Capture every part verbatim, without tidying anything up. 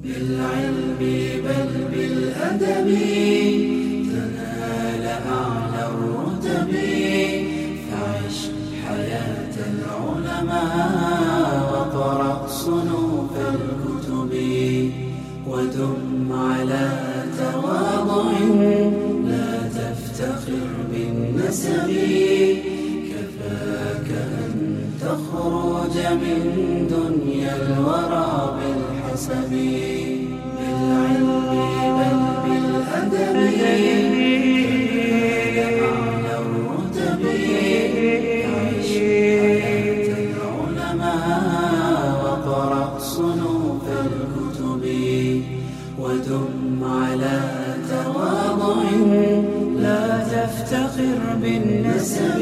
بالعلم بل بالأدب تنال أعلى الرتب. فعش حياة العلماء واقرأ صنوف الكتب. ودم على تواضع لا تفتخر بالنسب. كفاك أن تخرج من دنيا الورى بالحسب. بالعلم بل بالأدب تنال أعلى الرتب. عش حياة العلماء واقرأ صنوف الكتب. ودم على تواضع لا تفتخر بالنسب.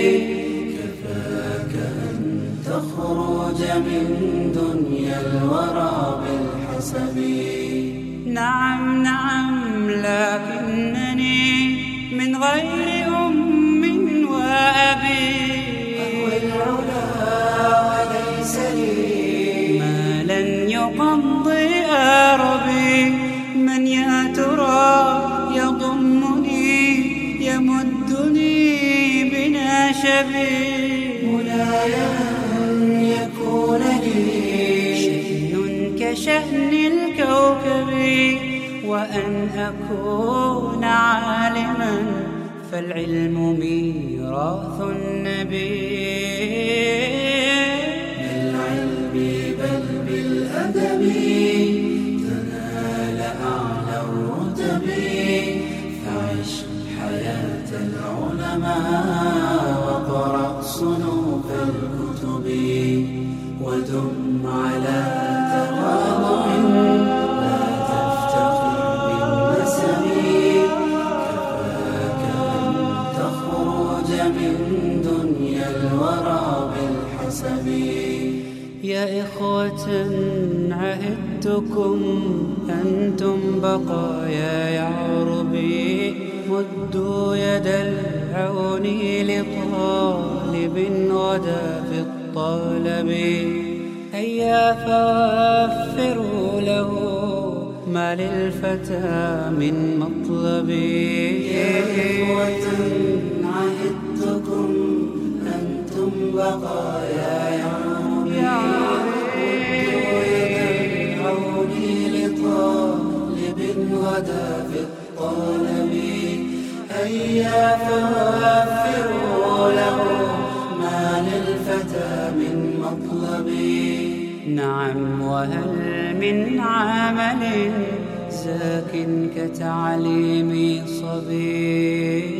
كفاك أن تخرج من دنيا الورى بالحسب. نعم نعم لكنني من غير أم وأبي. أهوى العلا وليس لي ما لن يقضي أربي. من يا ترى يضمني يمدني بناشبي. مناي أن يكون لي شأن كشأن الكوكب. وأن أكون عالما فالعلم ميراث النبي. بالعلم بل بالأدب تنال أعلى الرتب. فعش حياة العلماء واقرأ صنوف الكتب. ودم على تواضع لا تفتخر بالنسب. كفاك أن تخرج من دنيا الورى بالحسب. يا إخوة عهدتكم أنتم بقايا يعربي. مدوا يد العون لطالب غدا في الطلب. هيا فوفروا له ما للفتى من مطلب. يا إخوة عهدتكم أنتم بقايا يعربي. مدوا يد العون لطالب غدا في الطلب. هيا فوفروا له ما للفتى من مطلب. نعم وهل من عمل زاك كتعليم صبي.